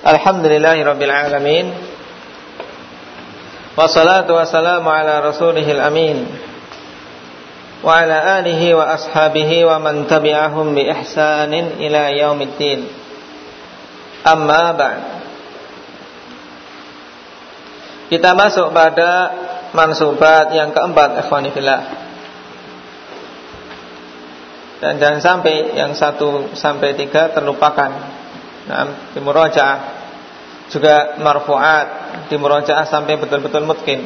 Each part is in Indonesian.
Alhamdulillahirabbil alamin. Wassalatu wassalamu ala rasulihil amin. Wa ala alihi wa ashabihi wa man tabi'ahum bi ihsanin ila yaumiddin. Amma ba'd. Kita masuk pada mansubat yang keempat, ikhwani fillah. Dan jangan sampai yang 1 sampai 3 terlupakan. Nah, di murajaah juga marfu'at, di murajaah sampai betul-betul mutqin.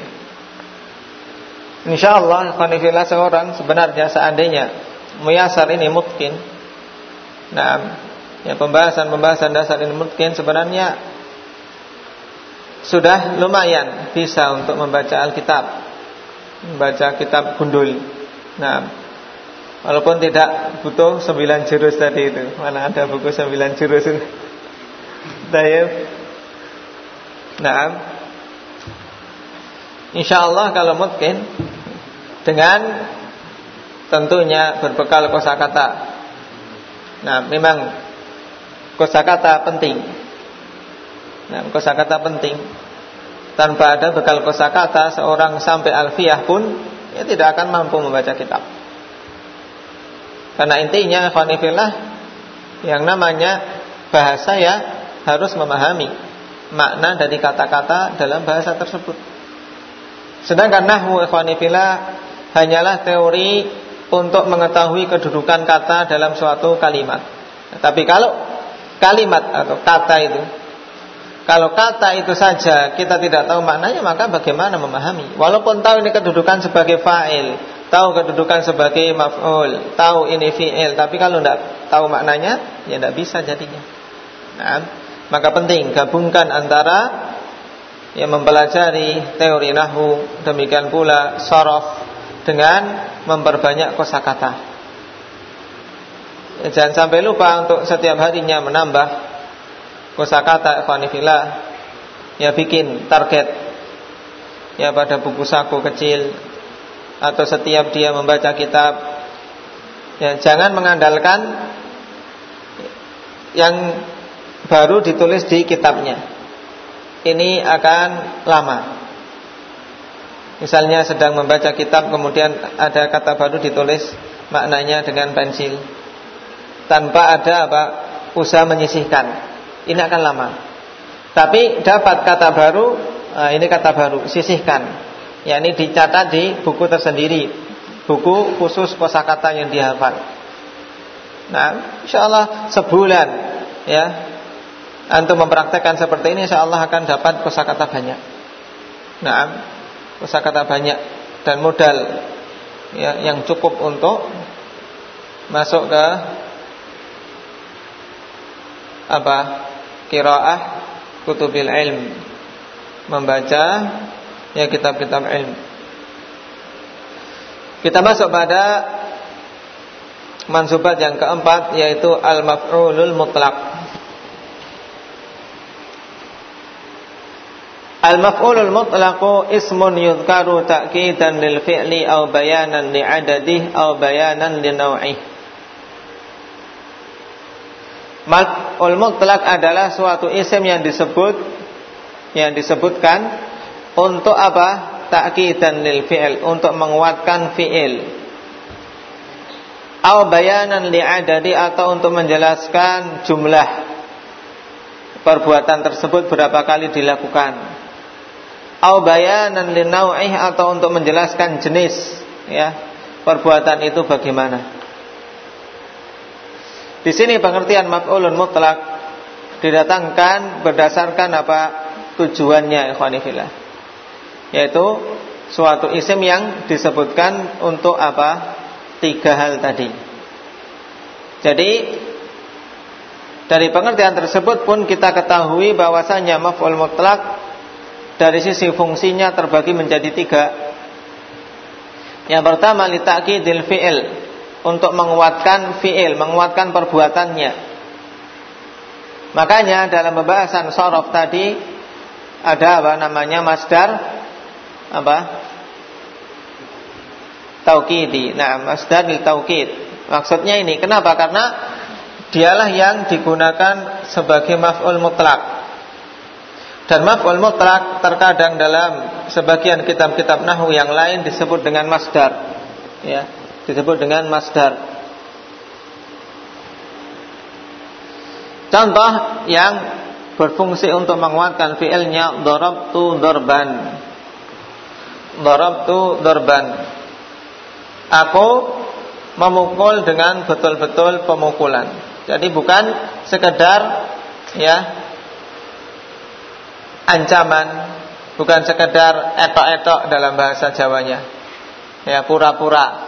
Insyaallah khonifillah seorang sebenarnya seandainya muyasar ini mutqin. Nah, ya pembahasan dasar ini mutqin sebenarnya sudah lumayan bisa untuk membaca Alkitab, membaca kitab gundul. Nah, walaupun tidak butuh 9 jurus tadi itu. Mana ada buku 9 jurus itu. Tayyib. Nah, insyaallah kalau mungkin dengan tentunya berbekal kosakata. Nah, memang kosakata penting. Nah, kosakata penting. Tanpa ada bekal kosakata seorang sampai alfiyah pun ya tidak akan mampu membaca kitab. Karena intinya khonifillah yang namanya bahasa ya harus memahami makna dari kata-kata dalam bahasa tersebut. Sedangkan nahwu khonifillah hanyalah teori untuk mengetahui kedudukan kata dalam suatu kalimat. Tapi kalau kalimat atau kata itu, kalau kata itu saja kita tidak tahu maknanya, maka bagaimana memahami? Walaupun tahu ini kedudukan sebagai fa'il, tahu kedudukan sebagai maf'ul, tahu ini fi'il, tapi kalau tidak tahu maknanya, ya tidak bisa jadinya. Nah, maka penting gabungkan antara yang mempelajari teori nahwu, demikian pula sharaf dengan memperbanyak kosakata. Ya, jangan sampai lupa untuk setiap harinya menambah kosakata ikhwani fillah. Ya bikin target ya pada buku saku kecil atau setiap dia membaca kitab. Ya, jangan mengandalkan yang baru ditulis di kitabnya. Ini akan lama. Misalnya sedang membaca kitab, kemudian ada kata baru ditulis maknanya dengan pensil tanpa ada usaha menyisihkan. Ini akan lama. Tapi dapat kata baru, ini kata baru, sisihkan. Ya, ini dicatat di buku tersendiri, buku khusus kosakata yang dihafal. Nah, insyaallah sebulan ya antum mempraktekkan seperti ini, insyaallah akan dapat kosakata banyak. Nah, kosakata banyak dan modal ya, yang cukup untuk masuk ke qiraah kutubil ilm, membaca ya kitab-kitab ilm. Kita masuk pada mansubat yang keempat, yaitu al-maf'ulul mutlaq. Al-maf'ulul mutlaqu ismun yudhkaru ta'kidan lil fi'li aw bayanan li 'adadihi aw bayanan li naw'ihi. Maf'ul mutlaq adalah suatu isim yang disebutkan untuk apa? Ta'kidan lil fi'il, untuk menguatkan fi'il. Aw bayanan li 'adadi, atau untuk menjelaskan jumlah perbuatan tersebut berapa kali dilakukan. Au bayanan li naw'ih, atau untuk menjelaskan jenis ya perbuatan itu bagaimana. Di sini pengertian maf'ulun mutlaq didatangkan berdasarkan apa tujuannya ikhwani fillah, yaitu suatu isim yang disebutkan untuk apa 3 hal tadi. Jadi dari pengertian tersebut pun kita ketahui bahwasanya maf'ul mutlaq dari sisi fungsinya terbagi menjadi 3. Yang pertama li ta'kidil fi'il, untuk menguatkan fi'il, menguatkan perbuatannya. Makanya dalam pembahasan sharaf tadi ada masdar taukidi. Nah, masdar lil taukid. Maksudnya ini, kenapa? Karena dialah yang digunakan sebagai maf'ul mutlaq. Dan maf'ul mutlak terkadang dalam sebagian kitab-kitab nahwu yang lain disebut dengan masdar, ya, disebut dengan masdar. Contoh yang berfungsi untuk menguatkan fi'ilnya darabtu darban. Darabtu darban. Aku memukul dengan betul-betul pemukulan. Jadi bukan sekedar, ya, ancaman, bukan sekedar etok-etok dalam bahasa Jawanya, ya, pura-pura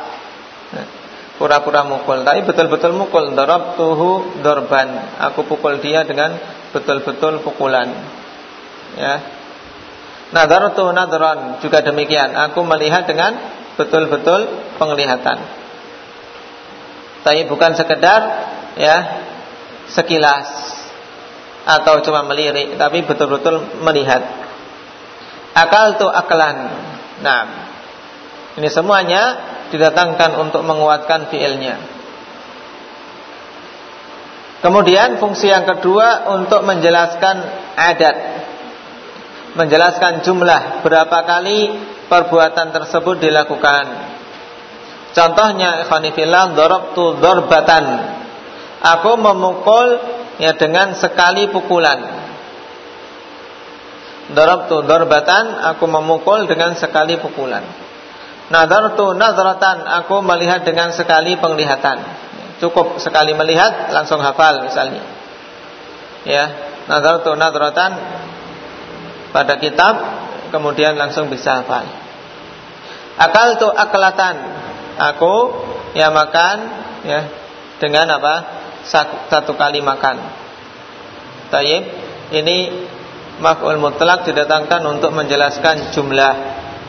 mukul, tapi betul-betul mukul. Darabtuhu darban. Aku pukul dia dengan betul-betul pukulan, ya. Nadartu nadran, juga demikian. Aku melihat dengan betul-betul penglihatan. Tapi bukan sekedar, ya, sekilas atau cuma melirik, tapi betul-betul melihat. Akaltu aklan. Nah, ini semuanya didatangkan untuk menguatkan fiilnya. Kemudian fungsi yang kedua untuk menjelaskan adat, menjelaskan jumlah, berapa kali perbuatan tersebut dilakukan. Contohnya, ikhwanifillah, darabtu darbatan. Aku memukul, ya, dengan sekali pukulan. Darabtu darbatan, aku memukul dengan sekali pukulan. Nadartu nadratan, aku melihat dengan sekali penglihatan. Cukup sekali melihat langsung hafal misalnya, ya. Nadartu nadratan pada kitab, kemudian langsung bisa hafal. Akaltu aklatan, aku, ya, makan, ya, dengan apa? Satu kali makan. Tayyib. Ini maf'ul mutlak didatangkan untuk menjelaskan jumlah.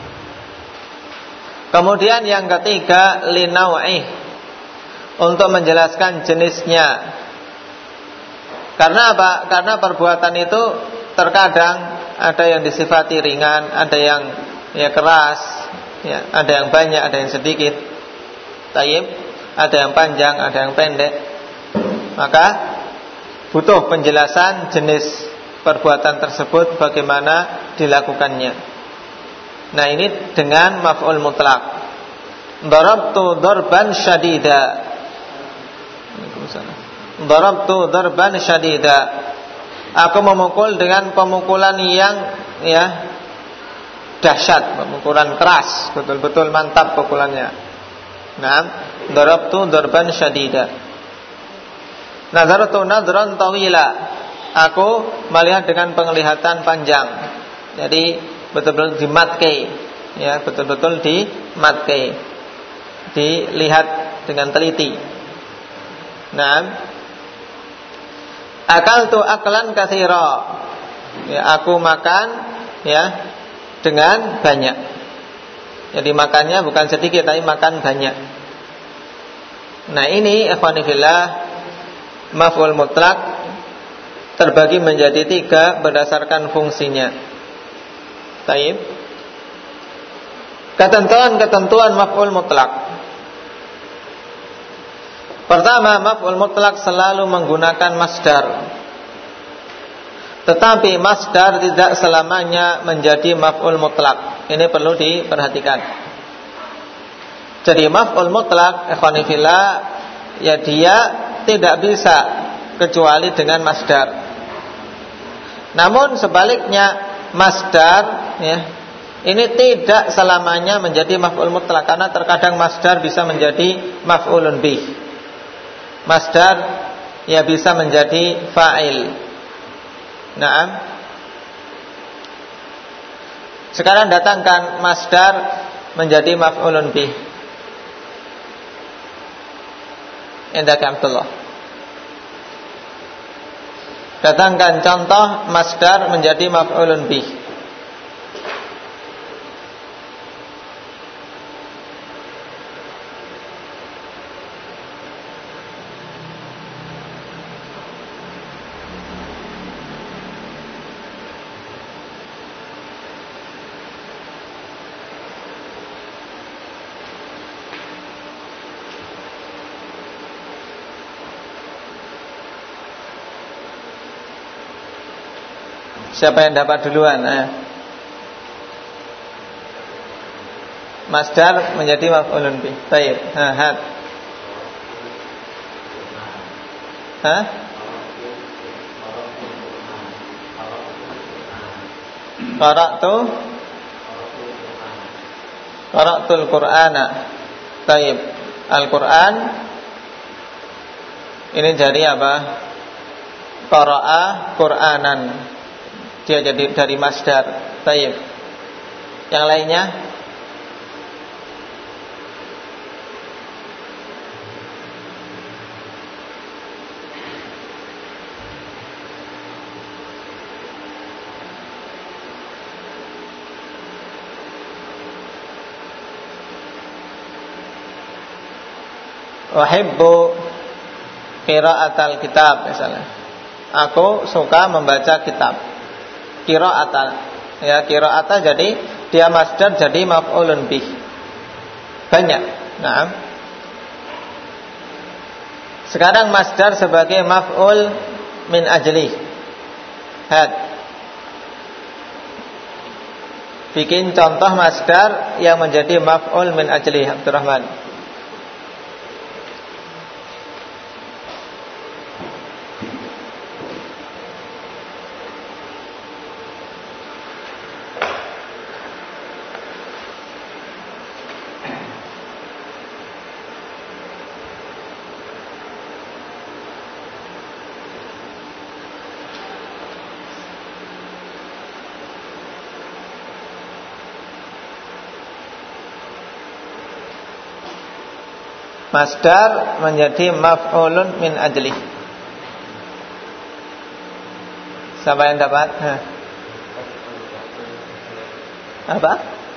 Kemudian yang ketiga, linau'i, untuk menjelaskan jenisnya. Karena apa? Karena perbuatan itu terkadang ada yang disifati ringan, ada yang, ya, keras, ya, ada yang banyak, ada yang sedikit. Tayyib. Ada yang panjang, ada yang pendek. Maka butuh penjelasan jenis perbuatan tersebut, bagaimana dilakukannya. Nah, ini dengan maf'ul mutlak. Darabtu darban syadida. Darabtu darban syadida. Aku memukul dengan pemukulan yang, ya, dahsyat, pemukulan keras, betul-betul mantap pukulannya. Nah, darabtu darban syadida. Nadartu nadran tawila. Aku melihat dengan penglihatan panjang. Jadi betul-betul dimatke, ya, betul-betul dimatke, dilihat dengan teliti. Nah, akaltu aklan katsira. Ya, aku makan, ya, dengan banyak. Jadi makannya bukan sedikit, tapi makan banyak. Nah, ini ikhwani fillah, maf'ul mutlak terbagi menjadi 3 berdasarkan fungsinya. Taib. Ketentuan maf'ul mutlak. Pertama, maf'ul mutlak selalu menggunakan masdar. Tetapi masdar tidak selamanya menjadi maf'ul mutlak. Ini perlu diperhatikan. Jadi maf'ul mutlak, ikhwani fillah, ya, dia tidak bisa kecuali dengan masdar. Namun sebaliknya, masdar, ya, ini tidak selamanya menjadi maf'ul mutlak, karena terkadang masdar bisa menjadi maf'ulun bih. Masdar, ya, bisa menjadi fa'il. Naam. Sekarang datangkan masdar menjadi maf'ulun bih. Indaka Abdullah. Datangkan contoh masdar menjadi maf'ulun bih. Siapa yang dapat duluan? Masdar menjadi maf'ulun bih. Baik. Hat. Qara'tul Qur'ana. Baik. Al-Qur'an ini jadi apa? Qara'a Qur'anan. Dia jadi dari masdar. Baik. Yang lainnya? Uhibbu qira'atal kitab misalnya. Aku suka membaca kitab. Qira'atan. Ya, qira'ata jadi dia masdar jadi maf'ulun bih. Banyak. Nah. Sekarang masdar sebagai maf'ul min ajli. Had. Bikin contoh masdar yang menjadi maf'ul min ajli, Abdurrahman. Masdar menjadi maf'ulun min ajli. Siapa yang dapat? Apa?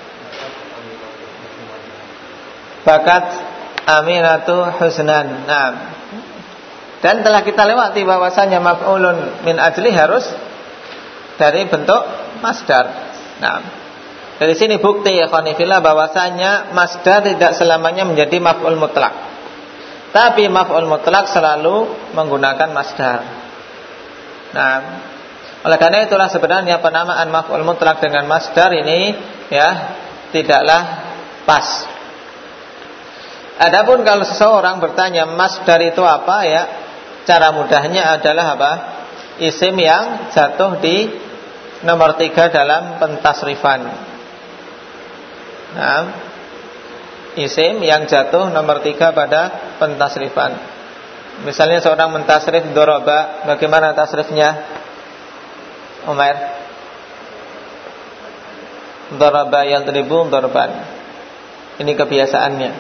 Bakat Aminatu husnan. Nah. Dan telah kita lewati bahwasanya maf'ulun min ajli harus dari bentuk masdar. Nah. Dari sini bukti ya khonifillah bahwasanya masdar tidak selamanya menjadi maf'ul mutlak. Tapi maf'ul mutlak selalu menggunakan masdar. Nah, oleh karena itulah sebenarnya penamaan maf'ul mutlak dengan masdar ini ya tidaklah pas. Adapun kalau seseorang bertanya masdar itu apa ya, cara mudahnya adalah apa? Isim yang jatuh di nomor 3 dalam pentasrifan. Nah, isim yang jatuh nomor 3 pada pentasrifan. Misalnya seorang mentasrif doroba, bagaimana tasrifnya? Umair. Doroba yadribu dorban. Ini kebiasaannya.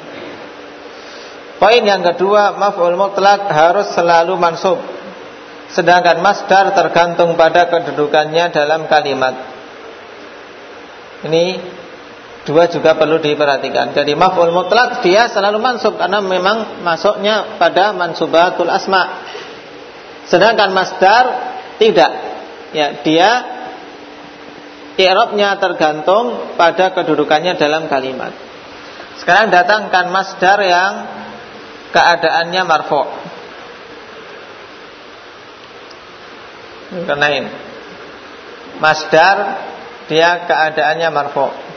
Poin yang kedua, maf'ul mutlak harus selalu mansub. Sedangkan masdar tergantung pada kedudukannya dalam kalimat. Ini dua juga perlu diperhatikan. Jadi maf'ul mutlak dia selalu mansub karena memang masuknya pada mansubatul asma. Sedangkan masdar tidak. Ya, dia i'rabnya tergantung pada kedudukannya dalam kalimat. Sekarang datangkan masdar yang keadaannya marfu'. Kenain. Masdar dia keadaannya marfu'.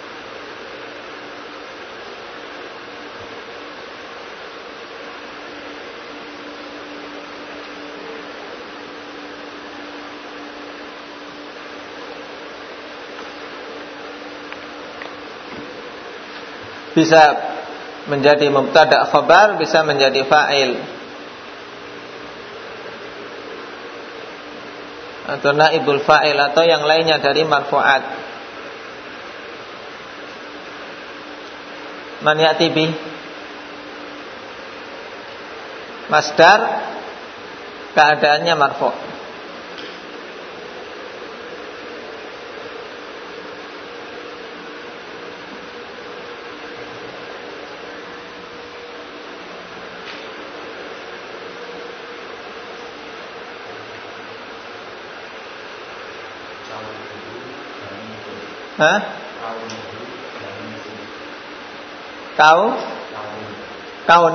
Bisa menjadi mubtada' khabar, bisa menjadi fa'il atau naibul fa'il atau yang lainnya dari marfu'at. Man ya'ti bih masdar keadaannya marfu'. Kaun.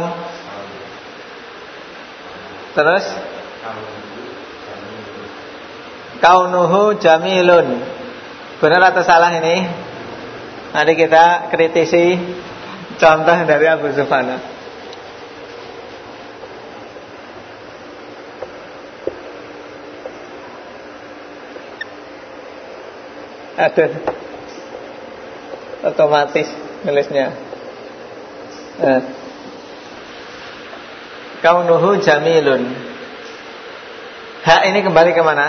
Terus kaunuhu jamilun. Benar atau salah ini? Mari kita kritisi contoh dari Abu Zufana. Ada otomatis nulisnya. Kaunuhu jamilun. Hak ini kembali ke mana?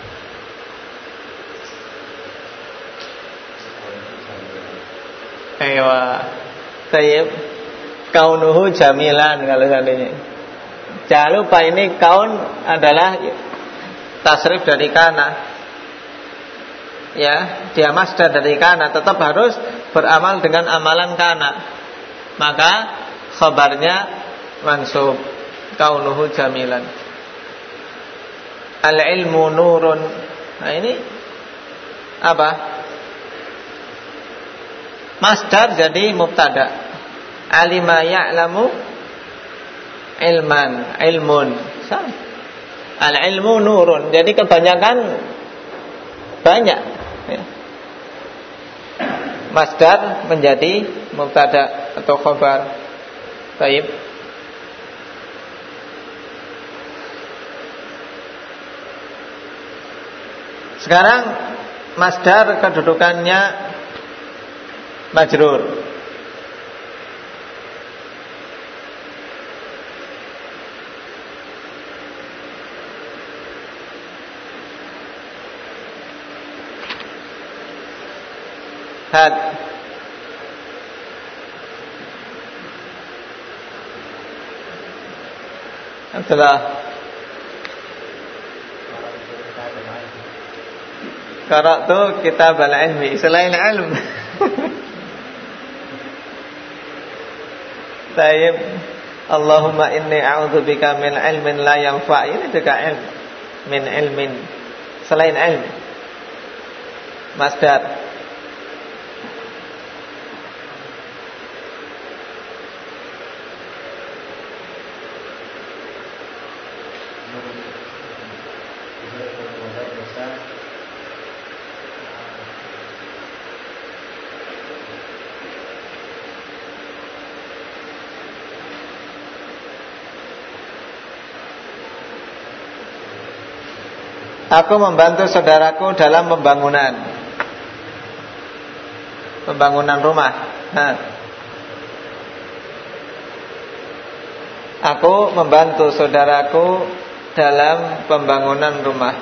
Ewa. Tayyib. Kaunuhu jamilan kalau seandainya. Jangan lupa ini kaun adalah tasrif dari kana. Ya, dia masdar dari kana, tetap harus beramal dengan amalan kana. Maka khabarnya mansub. Kaunuhu jamilan. Al-ilmu nurun. Nah ini apa? Masdar jadi mubtada. Alima ya'lamu ilman, ilmun. Al-ilmu nurun. Jadi kebanyakan banyak ya. Masdar menjadi mubtada atau khabar. Baik. Sekarang masdar kedudukannya majrur. Had. Adalah qara'tu kitab al-ilmi selain ilm. Tayyib. Allahumma inni a'udzubika min ilmin la yanfa'. Ini juga ilm. Min ilmin selain ilm. Masdar. Aku membantu saudaraku dalam pembangunan rumah. Nah. Aku membantu saudaraku dalam pembangunan rumah.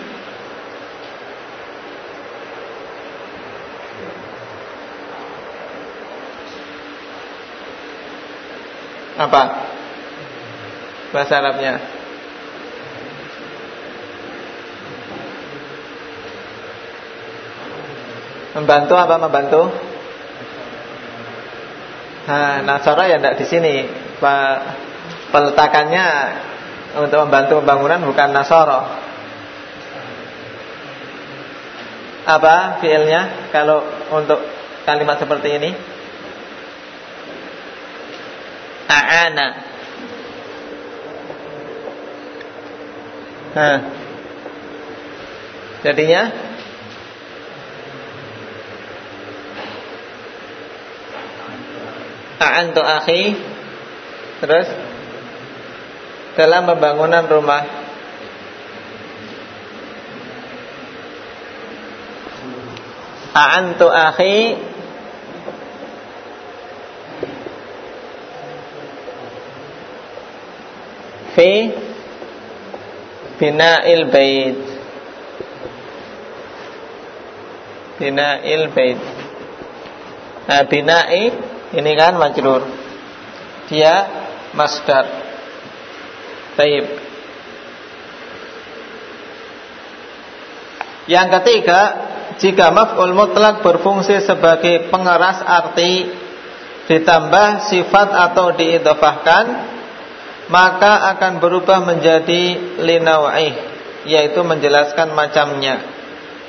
Apa bahasa Arabnya? Membantu apa membantu? Nah, nasara ya tidak di sini. Peletakannya untuk membantu pembangunan bukan nasara. Apa fiilnya kalau untuk kalimat seperti ini? A'ana. Nah, jadinya a'antu akhi. Terus dalam pembangunan rumah. A'antu akhi fi bina'il bait. Bina'il bait. Nah, bina'i ini kan majrur. Dia masdar. Baik. Yang ketiga, jika maf'ul mutlak berfungsi sebagai pengeras arti ditambah sifat atau diidhofahkan, maka akan berubah menjadi linaw'ih, yaitu menjelaskan macamnya.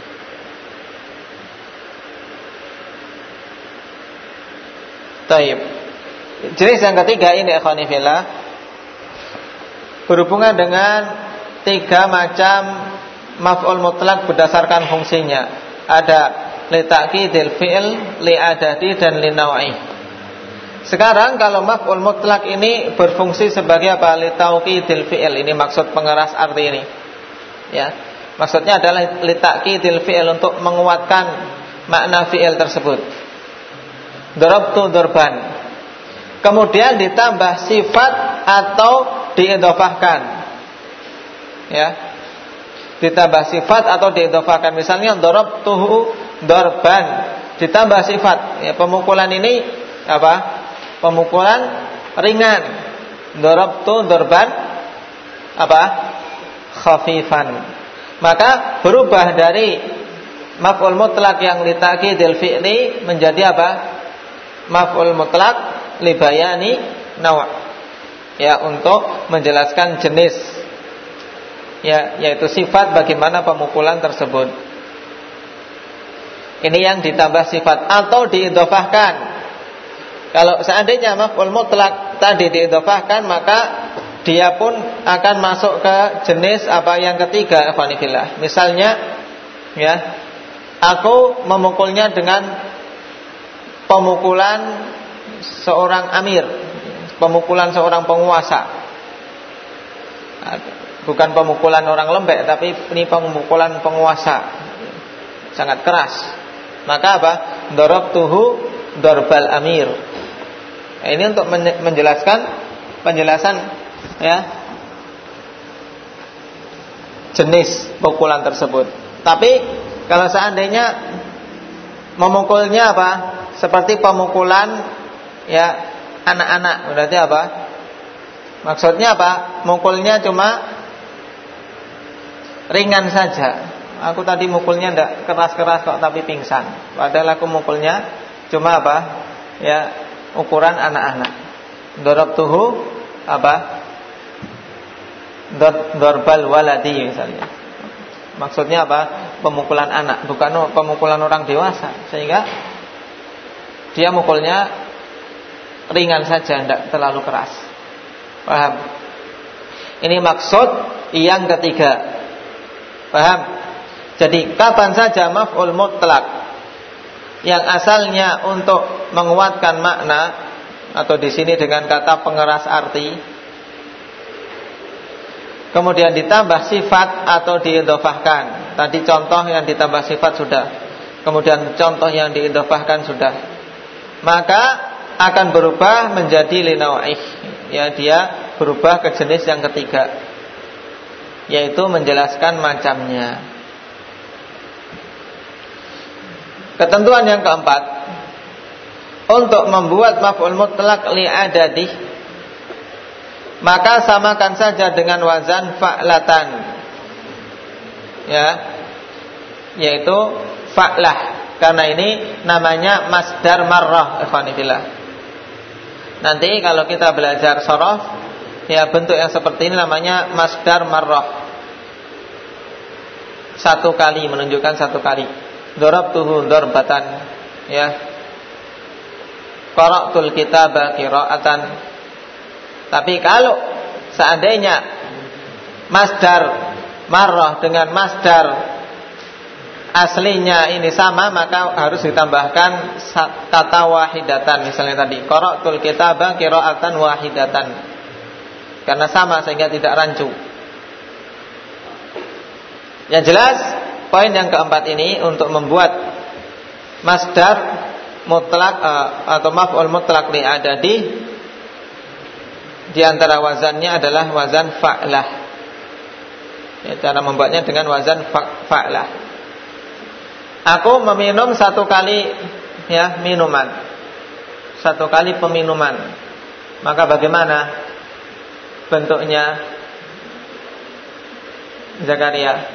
Taib. Jenis yang ketiga ini ikhwani fillah berhubungan dengan tiga macam maf'ul mutlak berdasarkan fungsinya. Ada li ta'kidil fi'il, li adadi dan li naw'i. Sekarang kalau maf'ul mutlak ini berfungsi sebagai apa? Li ta'kidil fi'il. Ini maksud pengeras arti ini. Ya. Maksudnya adalah li ta'kidil fi'il, untuk menguatkan makna fi'il tersebut. Darabtu darban. Kemudian ditambah sifat atau diidhofahkan. Ya. Ditambah sifat atau diidhofahkan. Misalnya darabtuhu darban, ditambah sifat. Ya, pemukulan ini apa? Pemukulan ringan. Darabtu darban apa? Khafifan. Maka berubah dari maf'ul mutlak yang li ta'kidil fi'li menjadi apa? Maf'ul mutlak li bayani naw'. Ya, untuk menjelaskan jenis, ya, yaitu sifat bagaimana pemukulan tersebut. Ini yang ditambah sifat atau diidhofahkan. Kalau seandainya maf'ul mutlak tadi diidhofahkan, maka dia pun akan masuk ke jenis apa yang ketiga, ikhwanifillah. Misalnya, ya, aku memukulnya dengan pemukulan seorang amir, pemukulan seorang penguasa. Bukan pemukulan orang lembek, tapi ini pemukulan penguasa, sangat keras. Maka apa? Darabtuhu darbal amir. Nah, ini untuk menjelaskan penjelasan, ya, jenis pukulan tersebut. Tapi kalau seandainya memukulnya apa? Seperti pemukulan, ya, anak-anak, berarti apa? Maksudnya apa? Mukulnya cuma ringan saja. Aku tadi mukulnya tidak keras-keras kok, tapi pingsan. Padahal aku mukulnya cuma apa? Ya, ukuran anak-anak. Darabtuhu apa? Darbal waladi misalnya. Maksudnya apa? Pemukulan anak, bukan pemukulan orang dewasa. Sehingga dia mukulnya ringan saja, tidak terlalu keras. Paham? Ini maksud yang ketiga. Paham? Jadi kapan saja maf'ul mutlak yang asalnya untuk menguatkan makna, atau di sini dengan kata pengeras arti, kemudian ditambah sifat atau diidhofahkan. Tadi contoh yang ditambah sifat sudah, kemudian contoh yang diidhofahkan sudah, maka akan berubah menjadi linaw'ih. Ya, dia berubah ke jenis yang ketiga, yaitu menjelaskan macamnya. Ketentuan yang keempat, untuk membuat maf'ul mutlak li'adadih, maka samakan saja dengan wazan fa'latan, ya, yaitu fa'lah. Karena ini namanya masdar marrah, ikhwanifillah. Nanti kalau kita belajar shorof, ya, bentuk yang seperti ini namanya masdar marrah. Satu kali, menunjukkan satu kali. Darabtuhu darbatan, ya. Qara'tul kitaba qira'atan. Tapi kalau seandainya masdar marrah dengan masdar aslinya ini sama, maka harus ditambahkan kata wahidatan. Misalnya tadi qara'tul kitaba qira'atan wahidatan, karena sama sehingga tidak rancu. Yang jelas, poin yang keempat ini untuk membuat masdar mutlak atau maf'ul mutlak li'adadi, di antara wazannya adalah wazan fa'lah. Ya, cara membuatnya dengan wazan fa'lah. Aku meminum satu kali, ya, minuman, satu kali peminuman. Maka bagaimana bentuknya, Zakaria?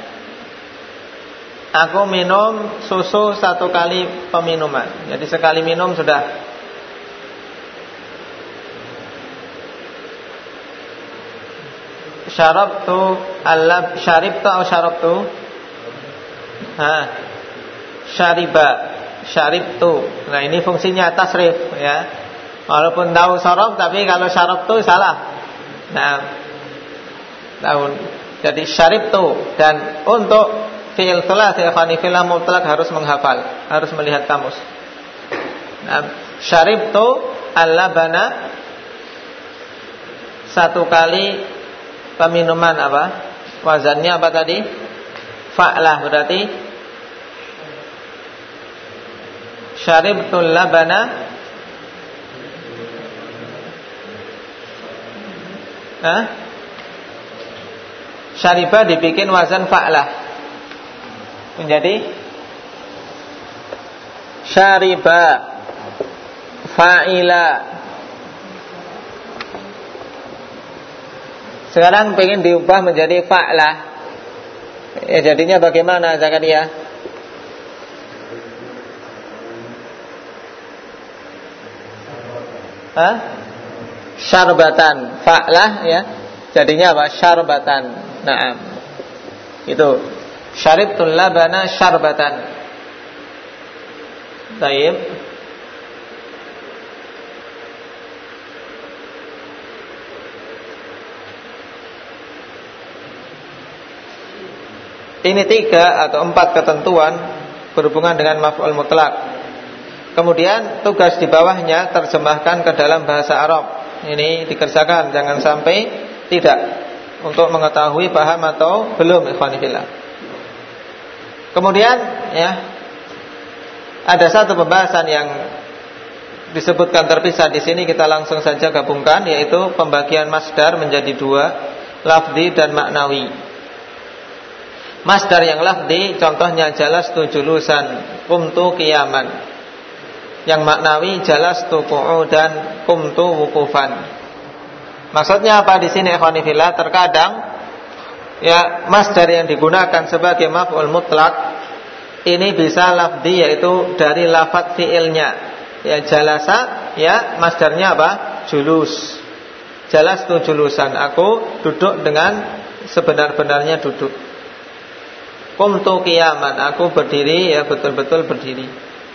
Aku minum susu satu kali peminuman. Jadi sekali minum sudah. Syarabtu al-lab, syaribtu atau syarabtu? Syariba, syaribtu. Nah, ini fungsinya tasrif, ya. Walaupun tahu syarab, tapi kalau syarabtu salah. Nah, tahu. Jadi syaribtu, dan untuk fi'il tsulats ikhwani fillah mutlak harus menghafal, harus melihat kamus. Nah, syaribtu al-labana, satu kali peminuman apa? Wazannya apa tadi? Fa'lah, berarti syaribtul labana. Syariba dibikin wazan fa'lah, menjadi syariba fa'ila. Sekarang pengen diubah menjadi fa'lah, ya jadinya bagaimana Zakaria? Syarbatan, fa'lah ya, jadinya apa? Syarbatan. Naam. Itu syaribtul labana syarbatan. Baik. Ini 3 atau 4 ketentuan berhubungan dengan maf'ul mutlak. Kemudian tugas di bawahnya terjemahkan ke dalam bahasa Arab. Ini dikerjakan, jangan sampai tidak, untuk mengetahui paham atau belum ikhwani fillah. Kemudian ya, ada satu pembahasan yang disebutkan terpisah di sini, kita langsung saja gabungkan, yaitu pembagian masdar menjadi 2, lafzi dan maknawi. Masdar yang lafzi contohnya jalastu julusan, qumtu qiyaman. Yang maknawi jalastu qu'udan, qumtu wukufan. Maksudnya apa di sini ikhwani fillah? Terkadang ya masdar yang digunakan sebagai maf'ul mutlak ini bisa lafzi, yaitu dari lafaz fi'ilnya. Ya jalasa, ya masdarnya apa? Julus. Jalastu julusan, aku duduk dengan sebenar-benarnya duduk. Qumtu qiyaman, aku berdiri, ya betul-betul berdiri.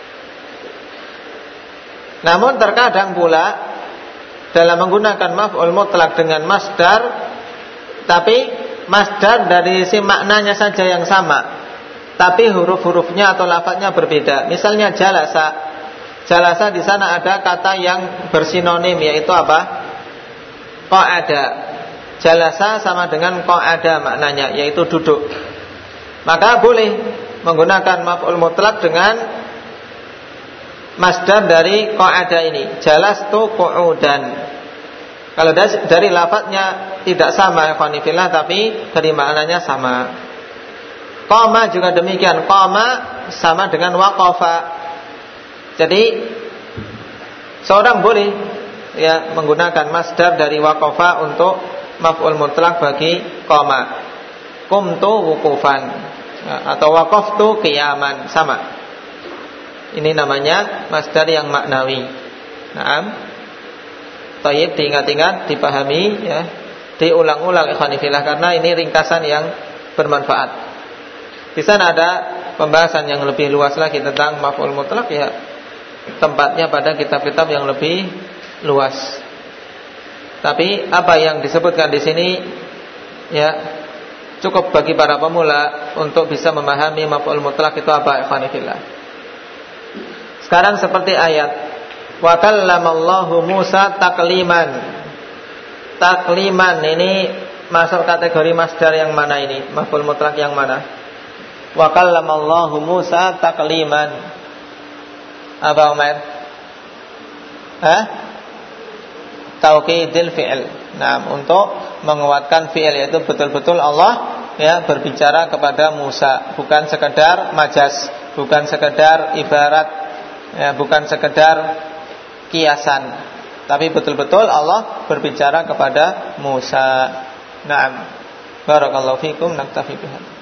Namun terkadang pula dalam menggunakan maf'ul mutlak dengan masdar, tapi masdar dari sisi maknanya saja yang sama, tapi huruf-hurufnya atau lafadznya berbeda. Misalnya jalasa, jalasa di sana ada kata yang bersinonim, yaitu apa? Qa'ada. Jalasa sama dengan qa'ada maknanya, yaitu duduk. Maka boleh menggunakan maf'ul mutlak dengan masdar dari qa'ada ini, jalastu qu'udan. Kalau dari lafadznya tidak sama ikhwani fillah, tapi dari maknanya sama. Qama juga demikian, qama sama dengan waqafa. Jadi seorang boleh ya menggunakan masdar dari waqafa untuk maf'ul mutlak bagi qama. Qumtu wukufan, atau waqaftu qiyaman, sama. Ini namanya masdar yang maknawi. Naam. Tayyib, diingat-ingat, dipahami ya, diulang-ulang ikhwani fillah, karena ini ringkasan yang bermanfaat. Di sana ada pembahasan yang lebih luas lagi tentang maf'ul mutlak, ya tempatnya pada kitab-kitab yang lebih luas. Tapi apa yang disebutkan di sini ya cukup bagi para pemula untuk bisa memahami maf'ul mutlak itu apa ikhwani fillah. Sekarang seperti ayat, wa kallamallahu Musa takliman. Takliman ini masuk kategori masdar yang mana ini? Maf'ul mutlak yang mana? Wa kallamallahu Musa takliman. Apa Umar? Taukidil fi'il. Nah, untuk menguatkan fi'il, yaitu betul-betul Allah ya berbicara kepada Musa, bukan sekedar majas, bukan sekedar ibarat, ya, bukan sekedar kiasan, tapi betul-betul Allah berbicara kepada Musa. Naam. Barakallahu fikum, naktafi bihadza.